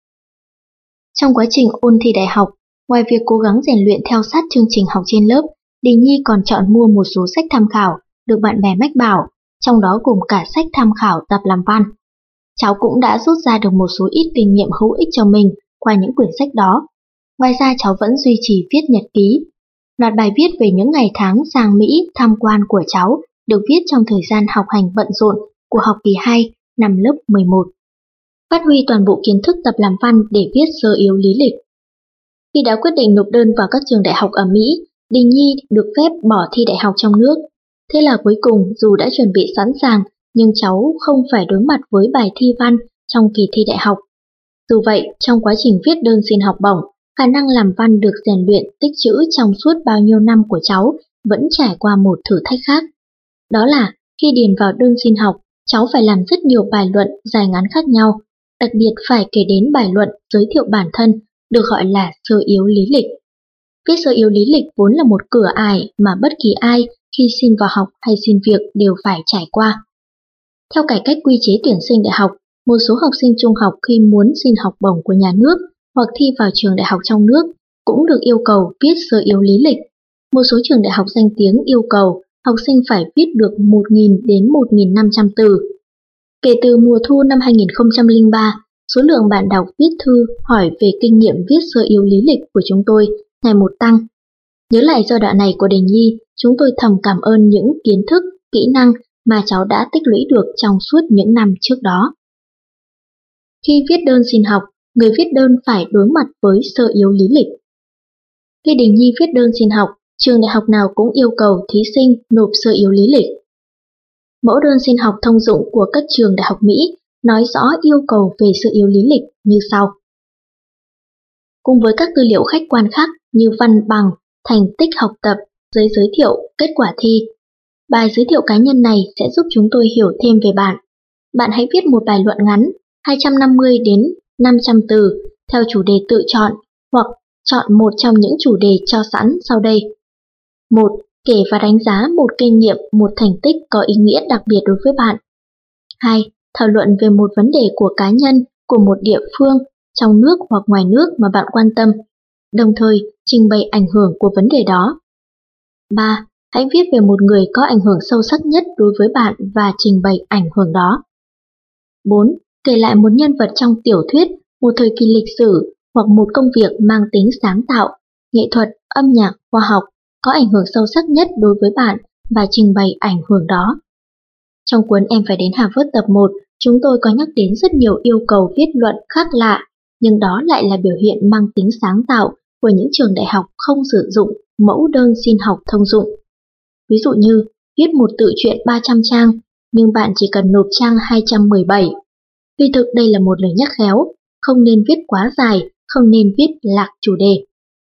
Trong quá trình ôn thi đại học, ngoài việc cố gắng rèn luyện theo sát chương trình học trên lớp, Đình Nhi còn chọn mua một số sách tham khảo được bạn bè mách bảo, trong đó gồm cả sách tham khảo tập làm văn. Cháu cũng đã rút ra được một số ít kinh nghiệm hữu ích cho mình qua những quyển sách đó. Ngoài ra cháu vẫn duy trì viết nhật ký. Loạt bài viết về những ngày tháng sang Mỹ tham quan của cháu được viết trong thời gian học hành bận rộn của học kỳ hai năm lớp mười một. Phát huy toàn bộ kiến thức tập làm văn để viết sơ yếu lý lịch. Khi đã quyết định nộp đơn vào các trường đại học ở Mỹ, Đình Nhi được phép bỏ thi đại học trong nước. Thế là cuối cùng dù đã chuẩn bị sẵn sàng, nhưng cháu không phải đối mặt với bài thi văn trong kỳ thi đại học. Dù vậy, trong quá trình viết đơn xin học bổng, khả năng làm văn được rèn luyện tích trữ trong suốt bao nhiêu năm của cháu vẫn trải qua một thử thách khác. Đó là khi điền vào đơn xin học, cháu phải làm rất nhiều bài luận dài ngắn khác nhau, đặc biệt phải kể đến bài luận giới thiệu bản thân, được gọi là sơ yếu lý lịch. Viết sơ yếu lý lịch vốn là một cửa ải mà bất kỳ ai khi xin vào học hay xin việc đều phải trải qua. Theo cải cách quy chế tuyển sinh đại học, một số học sinh trung học khi muốn xin học bổng của nhà nước hoặc thi vào trường đại học trong nước cũng được yêu cầu viết sơ yếu lý lịch. Một số trường đại học danh tiếng yêu cầu học sinh phải viết được một nghìn đến một nghìn năm trăm từ. Kể từ mùa thu năm hai nghìn không trăm lẻ ba, số lượng bạn đọc viết thư hỏi về kinh nghiệm viết sơ yếu lý lịch của chúng tôi ngày một tăng. Nhớ lại giai đoạn này của Đình Nhi, chúng tôi thầm cảm ơn những kiến thức, kỹ năng mà cháu đã tích lũy được trong suốt những năm trước đó. Khi viết đơn xin học, người viết đơn phải đối mặt với sơ yếu lý lịch. Khi Đình Nhi viết đơn xin học, trường đại học nào cũng yêu cầu thí sinh nộp sơ yếu lý lịch. Mẫu đơn xin học thông dụng của các trường đại học Mỹ nói rõ yêu cầu về sơ yếu lý lịch như sau. Cùng với các tư liệu khách quan khác như văn bằng, thành tích học tập, giấy giới thiệu, kết quả thi, bài giới thiệu cá nhân này sẽ giúp chúng tôi hiểu thêm về bạn. Bạn hãy viết một bài luận ngắn, hai trăm năm mươi đến năm trăm từ, theo chủ đề tự chọn, hoặc chọn một trong những chủ đề cho sẵn sau đây. một. Kể và đánh giá một kinh nghiệm, một thành tích có ý nghĩa đặc biệt đối với bạn. hai. Thảo luận về một vấn đề của cá nhân, của một địa phương, trong nước hoặc ngoài nước mà bạn quan tâm, đồng thời trình bày ảnh hưởng của vấn đề đó. ba. Hãy viết về một người có ảnh hưởng sâu sắc nhất đối với bạn và trình bày ảnh hưởng đó. bốn. Kể lại một nhân vật trong tiểu thuyết, một thời kỳ lịch sử hoặc một công việc mang tính sáng tạo, nghệ thuật, âm nhạc, khoa học có ảnh hưởng sâu sắc nhất đối với bạn và trình bày ảnh hưởng đó. Trong cuốn Em phải đến Harvard tập một, chúng tôi có nhắc đến rất nhiều yêu cầu viết luận khác lạ, nhưng đó lại là biểu hiện mang tính sáng tạo của những trường đại học không sử dụng mẫu đơn xin học thông dụng. Ví dụ như, viết một tự truyện ba trăm trang, nhưng bạn chỉ cần nộp trang hai trăm mười bảy. Vì thực đây là một lời nhắc khéo, không nên viết quá dài, không nên viết lạc chủ đề.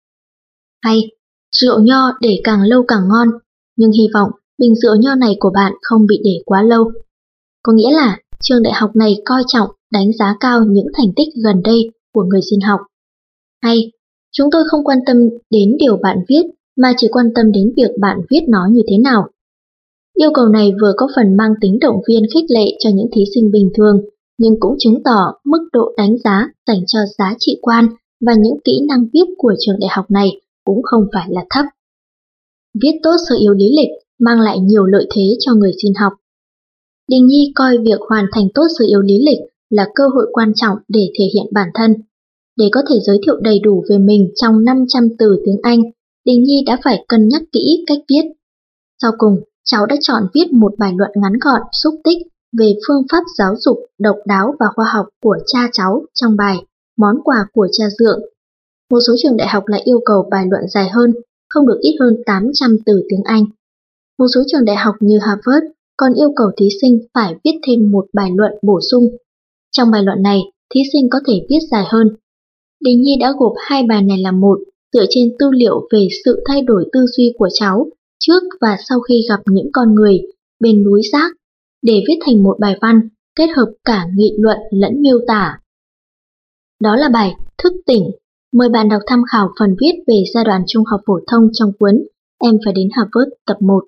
Hay, rượu nho để càng lâu càng ngon, nhưng hy vọng bình rượu nho này của bạn không bị để quá lâu. Có nghĩa là trường đại học này coi trọng, đánh giá cao những thành tích gần đây của người xin học. Hay, chúng tôi không quan tâm đến điều bạn viết, mà chỉ quan tâm đến việc bạn viết nó như thế nào. Yêu cầu này vừa có phần mang tính động viên khích lệ cho những thí sinh bình thường, nhưng cũng chứng tỏ mức độ đánh giá dành cho giá trị quan và những kỹ năng viết của trường đại học này cũng không phải là thấp. Viết tốt sơ yếu lý lịch mang lại nhiều lợi thế cho người xin học. Đình Nhi coi việc hoàn thành tốt sơ yếu lý lịch là cơ hội quan trọng để thể hiện bản thân. Để có thể giới thiệu đầy đủ về mình trong năm trăm từ tiếng Anh, Đình Nhi đã phải cân nhắc kỹ cách viết. Sau cùng, cháu đã chọn viết một bài luận ngắn gọn, xúc tích về phương pháp giáo dục độc đáo và khoa học của cha cháu trong bài Món quà của cha dượng. Một số trường đại học lại yêu cầu bài luận dài hơn, không được ít hơn tám trăm từ tiếng Anh. Một số trường đại học như Harvard còn yêu cầu thí sinh phải viết thêm một bài luận bổ sung. Trong bài luận này, thí sinh có thể viết dài hơn. Đình Nhi đã gộp hai bài này làm một, dựa trên tư liệu về sự thay đổi tư duy của cháu trước và sau khi gặp những con người bên núi rác, để viết thành một bài văn kết hợp cả nghị luận lẫn miêu tả. Đó là bài Thức tỉnh. Mời bạn đọc tham khảo phần viết về giai đoạn trung học phổ thông trong cuốn Em phải đến Harvard tập một.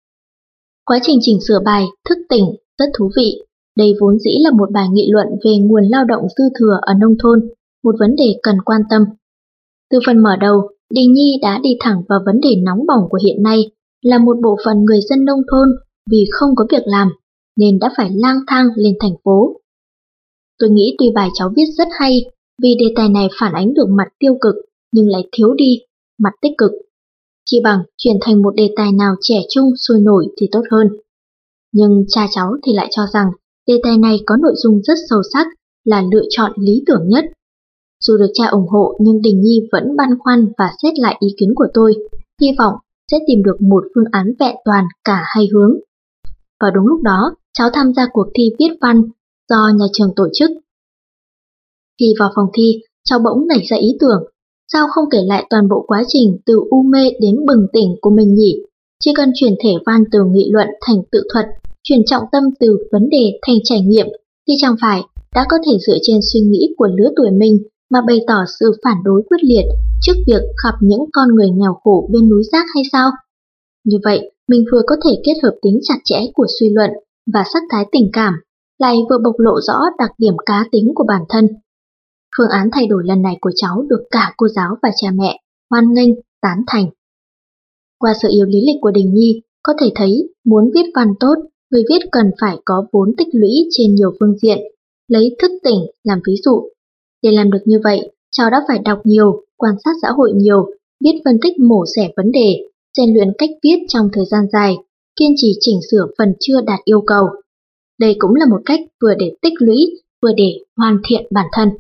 Quá trình chỉnh sửa bài Thức tỉnh rất thú vị. Đây vốn dĩ là một bài nghị luận về nguồn lao động dư thừa ở nông thôn, một vấn đề cần quan tâm. Từ phần mở đầu, Đình Nhi đã đi thẳng vào vấn đề nóng bỏng của hiện nay là một bộ phận người dân nông thôn vì không có việc làm nên đã phải lang thang lên thành phố. Tôi nghĩ tuy bài cháu viết rất hay vì đề tài này phản ánh được mặt tiêu cực nhưng lại thiếu đi mặt tích cực. Chỉ bằng chuyển thành một đề tài nào trẻ trung sôi nổi thì tốt hơn. Nhưng cha cháu thì lại cho rằng đề tài này có nội dung rất sâu sắc, là lựa chọn lý tưởng nhất. Dù được cha ủng hộ nhưng Đình Nhi vẫn băn khoăn và xét lại ý kiến của tôi, hy vọng sẽ tìm được một phương án vẹn toàn cả hai hướng. Vào đúng lúc đó, cháu tham gia cuộc thi viết văn do nhà trường tổ chức. Khi vào phòng thi, cháu bỗng nảy ra ý tưởng, sao không kể lại toàn bộ quá trình từ u mê đến bừng tỉnh của mình nhỉ? Chỉ cần chuyển thể văn từ nghị luận thành tự thuật, chuyển trọng tâm từ vấn đề thành trải nghiệm, thì chẳng phải đã có thể dựa trên suy nghĩ của lứa tuổi mình mà bày tỏ sự phản đối quyết liệt trước việc gặp những con người nghèo khổ bên núi rác hay sao? Như vậy, mình vừa có thể kết hợp tính chặt chẽ của suy luận và sắc thái tình cảm, lại vừa bộc lộ rõ đặc điểm cá tính của bản thân. Phương án thay đổi lần này của cháu được cả cô giáo và cha mẹ hoan nghênh, tán thành. Qua sự yếu lý lịch của Đình Nhi, có thể thấy muốn viết văn tốt, người viết cần phải có vốn tích lũy trên nhiều phương diện, lấy thức tỉnh làm ví dụ. Để làm được như vậy, cháu đã phải đọc nhiều, quan sát xã hội nhiều, biết phân tích mổ xẻ vấn đề, rèn luyện cách viết trong thời gian dài, kiên trì chỉnh sửa phần chưa đạt yêu cầu. Đây cũng là một cách vừa để tích lũy, vừa để hoàn thiện bản thân.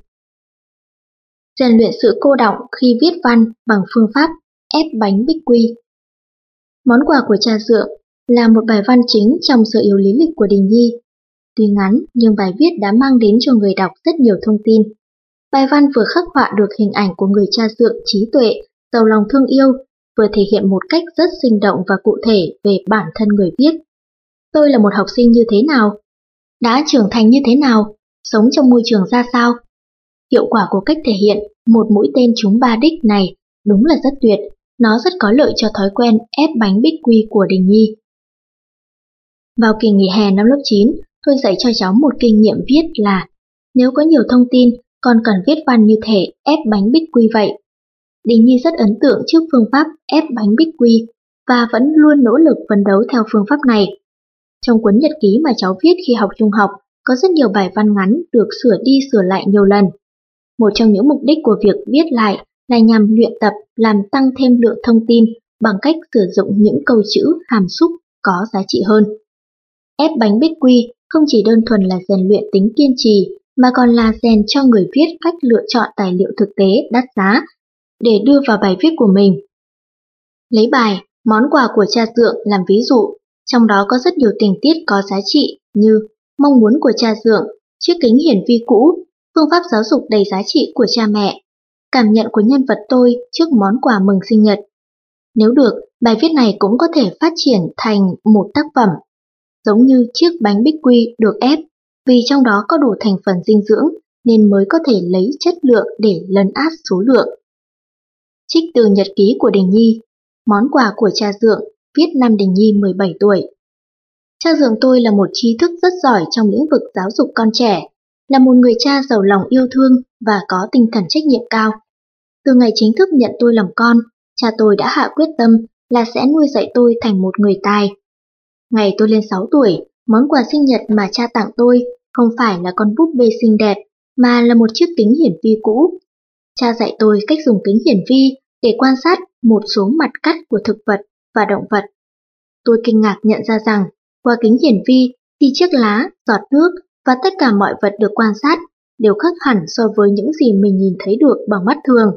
Rèn luyện sự cô đọng khi viết văn bằng phương pháp ép bánh bích quy. Món quà của cha Dượng là một bài văn chính trong sự yếu lý lịch của Đình Nhi. Tuy ngắn nhưng bài viết đã mang đến cho người đọc rất nhiều thông tin. Bài văn vừa khắc họa được hình ảnh của người cha Dượng trí tuệ, giàu lòng thương yêu, vừa thể hiện một cách rất sinh động và cụ thể về bản thân người viết. Tôi là một học sinh như thế nào? Đã trưởng thành như thế nào? Sống trong môi trường ra sao? Hiệu quả của cách thể hiện một mũi tên trúng ba đích này đúng là rất tuyệt, nó rất có lợi cho thói quen ép bánh bích quy của Đình Nhi. Vào kỳ nghỉ hè năm lớp chín, tôi dạy cho cháu một kinh nghiệm viết là nếu có nhiều thông tin, con cần viết văn như thể ép bánh bích quy vậy. Đình Nhi rất ấn tượng trước phương pháp ép bánh bích quy và vẫn luôn nỗ lực phấn đấu theo phương pháp này. Trong cuốn nhật ký mà cháu viết khi học trung học, có rất nhiều bài văn ngắn được sửa đi sửa lại nhiều lần. Một trong những mục đích của việc viết lại là nhằm luyện tập làm tăng thêm lượng thông tin bằng cách sử dụng những câu chữ hàm xúc có giá trị hơn. Ép bánh bích quy không chỉ đơn thuần là rèn luyện tính kiên trì mà còn là rèn cho người viết cách lựa chọn tài liệu thực tế đắt giá để đưa vào bài viết của mình. Lấy bài Món quà của cha Dượng làm ví dụ, trong đó có rất nhiều tình tiết có giá trị như mong muốn của cha Dượng, chiếc kính hiển vi cũ, phương pháp giáo dục đầy giá trị của cha mẹ, cảm nhận của nhân vật tôi trước món quà mừng sinh nhật. Nếu được, bài viết này cũng có thể phát triển thành một tác phẩm, giống như chiếc bánh bích quy được ép, vì trong đó có đủ thành phần dinh dưỡng nên mới có thể lấy chất lượng để lấn át số lượng. Trích từ nhật ký của Đình Nhi, món quà của cha Dượng, viết năm Đình Nhi mười bảy tuổi. Cha Dượng tôi là một trí thức rất giỏi trong lĩnh vực giáo dục con trẻ, là một người cha giàu lòng yêu thương và có tinh thần trách nhiệm cao. Từ ngày chính thức nhận tôi làm con, cha tôi đã hạ quyết tâm là sẽ nuôi dạy tôi thành một người tài. Ngày tôi lên sáu tuổi, món quà sinh nhật mà cha tặng tôi không phải là con búp bê xinh đẹp, mà là một chiếc kính hiển vi cũ. Cha dạy tôi cách dùng kính hiển vi để quan sát một số mặt cắt của thực vật và động vật. Tôi kinh ngạc nhận ra rằng, qua kính hiển vi thì chiếc lá, giọt nước và tất cả mọi vật được quan sát đều khác hẳn so với những gì mình nhìn thấy được bằng mắt thường.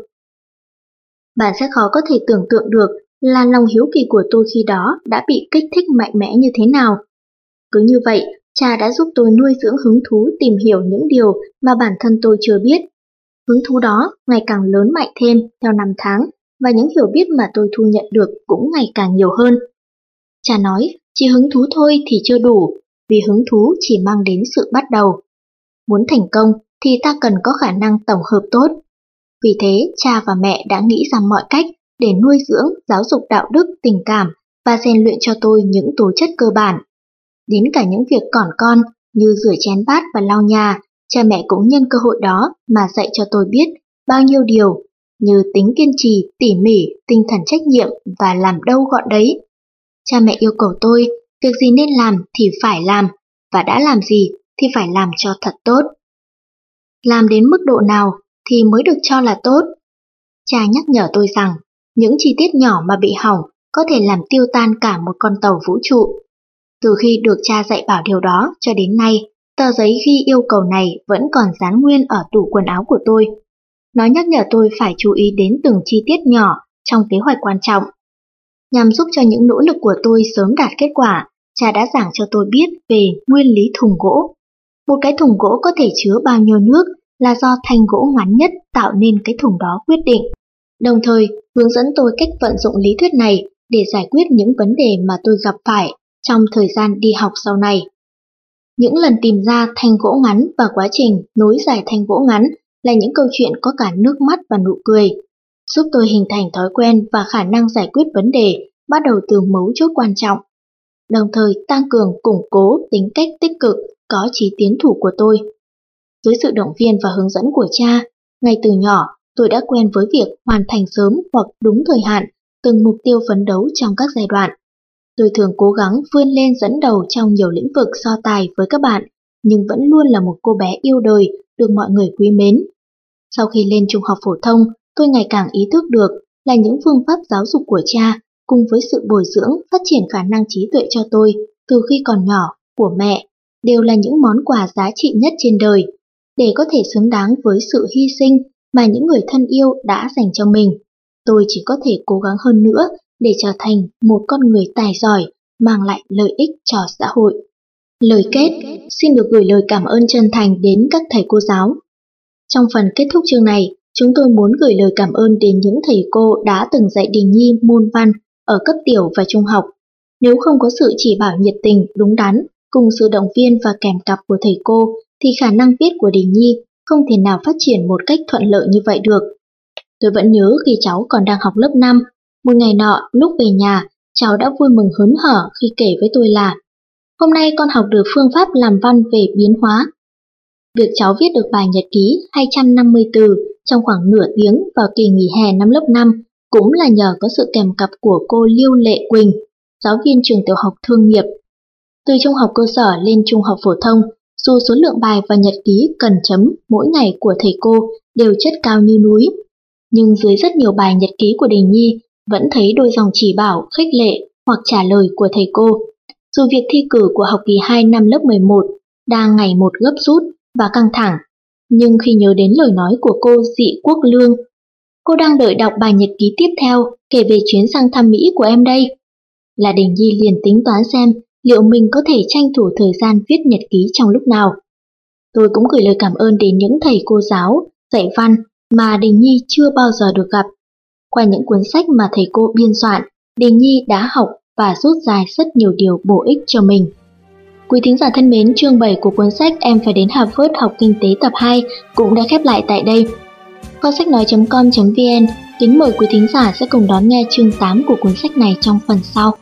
Bạn sẽ khó có thể tưởng tượng được là lòng hiếu kỳ của tôi khi đó đã bị kích thích mạnh mẽ như thế nào. Cứ như vậy, cha đã giúp tôi nuôi dưỡng hứng thú tìm hiểu những điều mà bản thân tôi chưa biết. Hứng thú đó ngày càng lớn mạnh thêm theo năm tháng và những hiểu biết mà tôi thu nhận được cũng ngày càng nhiều hơn. Cha nói, chỉ hứng thú thôi thì chưa đủ, vì hứng thú chỉ mang đến sự bắt đầu. Muốn thành công thì ta cần có khả năng tổng hợp tốt. Vì thế, cha và mẹ đã nghĩ ra mọi cách để nuôi dưỡng, giáo dục đạo đức, tình cảm và rèn luyện cho tôi những tố chất cơ bản. Đến cả những việc còn con như rửa chén bát và lau nhà, cha mẹ cũng nhân cơ hội đó mà dạy cho tôi biết bao nhiêu điều như tính kiên trì, tỉ mỉ, tinh thần trách nhiệm và làm đâu gọn đấy. Cha mẹ yêu cầu tôi, việc gì nên làm thì phải làm, và đã làm gì thì phải làm cho thật tốt. Làm đến mức độ nào thì mới được cho là tốt. Cha nhắc nhở tôi rằng, những chi tiết nhỏ mà bị hỏng có thể làm tiêu tan cả một con tàu vũ trụ. Từ khi được cha dạy bảo điều đó cho đến nay, tờ giấy ghi yêu cầu này vẫn còn dán nguyên ở tủ quần áo của tôi. Nó nhắc nhở tôi phải chú ý đến từng chi tiết nhỏ trong kế hoạch quan trọng. Nhằm giúp cho những nỗ lực của tôi sớm đạt kết quả, cha đã giảng cho tôi biết về nguyên lý thùng gỗ. Một cái thùng gỗ có thể chứa bao nhiêu nước là do thanh gỗ ngắn nhất tạo nên cái thùng đó quyết định. Đồng thời, hướng dẫn tôi cách vận dụng lý thuyết này để giải quyết những vấn đề mà tôi gặp phải trong thời gian đi học sau này. Những lần tìm ra thanh gỗ ngắn và quá trình nối giải thanh gỗ ngắn là những câu chuyện có cả nước mắt và nụ cười, giúp tôi hình thành thói quen và khả năng giải quyết vấn đề bắt đầu từ mấu chốt quan trọng, đồng thời tăng cường củng cố tính cách tích cực, có chí tiến thủ của tôi. Dưới sự động viên và hướng dẫn của cha, ngay từ nhỏ tôi đã quen với việc hoàn thành sớm hoặc đúng thời hạn từng mục tiêu phấn đấu trong các giai đoạn. Tôi thường cố gắng vươn lên dẫn đầu trong nhiều lĩnh vực so tài với các bạn, nhưng vẫn luôn là một cô bé yêu đời, được mọi người quý mến. Sau khi lên trung học phổ thông, tôi ngày càng ý thức được là những phương pháp giáo dục của cha, cùng với sự bồi dưỡng, phát triển khả năng trí tuệ cho tôi từ khi còn nhỏ của mẹ, đều là những món quà giá trị nhất trên đời, để có thể xứng đáng với sự hy sinh mà những người thân yêu đã dành cho mình. Tôi chỉ có thể cố gắng hơn nữa để trở thành một con người tài giỏi, mang lại lợi ích cho xã hội. Lời kết, xin được gửi lời cảm ơn chân thành đến các thầy cô giáo. Trong phần kết thúc chương này, chúng tôi muốn gửi lời cảm ơn đến những thầy cô đã từng dạy Đình Nhi môn văn ở cấp tiểu và trung học. Nếu không có sự chỉ bảo nhiệt tình, đúng đắn, cùng sự động viên và kèm cặp của thầy cô, thì khả năng viết của Đình Nhi không thể nào phát triển một cách thuận lợi như vậy được. Tôi vẫn nhớ khi cháu còn đang học lớp năm, một ngày nọ lúc về nhà, cháu đã vui mừng hớn hở khi kể với tôi là hôm nay con học được phương pháp làm văn về biến hóa. Việc cháu viết được bài nhật ký hai trăm năm mươi từ trong khoảng nửa tiếng vào kỳ nghỉ hè năm lớp năm cũng là nhờ có sự kèm cặp của cô Liêu Lệ Quỳnh, giáo viên trường tiểu học Thương Nghiệp. Từ trung học cơ sở lên trung học phổ thông, dù số lượng bài và nhật ký cần chấm mỗi ngày của thầy cô đều chất cao như núi, nhưng dưới rất nhiều bài nhật ký của Đình Nhi vẫn thấy đôi dòng chỉ bảo, khích lệ hoặc trả lời của thầy cô. Dù việc thi cử của học kỳ hai năm lớp mười một đang ngày một gấp rút và căng thẳng, nhưng khi nhớ đến lời nói của cô Dị Quốc Lương, cô đang đợi đọc bài nhật ký tiếp theo kể về chuyến sang thăm Mỹ của em đây, là Đình Nhi liền tính toán xem liệu mình có thể tranh thủ thời gian viết nhật ký trong lúc nào. Tôi cũng gửi lời cảm ơn đến những thầy cô giáo dạy văn mà Đình Nhi chưa bao giờ được gặp. Qua những cuốn sách mà thầy cô biên soạn, Đình Nhi đã học và rút ra rất nhiều điều bổ ích cho mình. Quý thính giả thân mến, chương bảy của cuốn sách Em phải đến Harvard học kinh tế tập hai cũng đã khép lại tại đây. Kho sách nói chấm com chấm vn kính mời quý thính giả sẽ cùng đón nghe chương tám của cuốn sách này trong phần sau.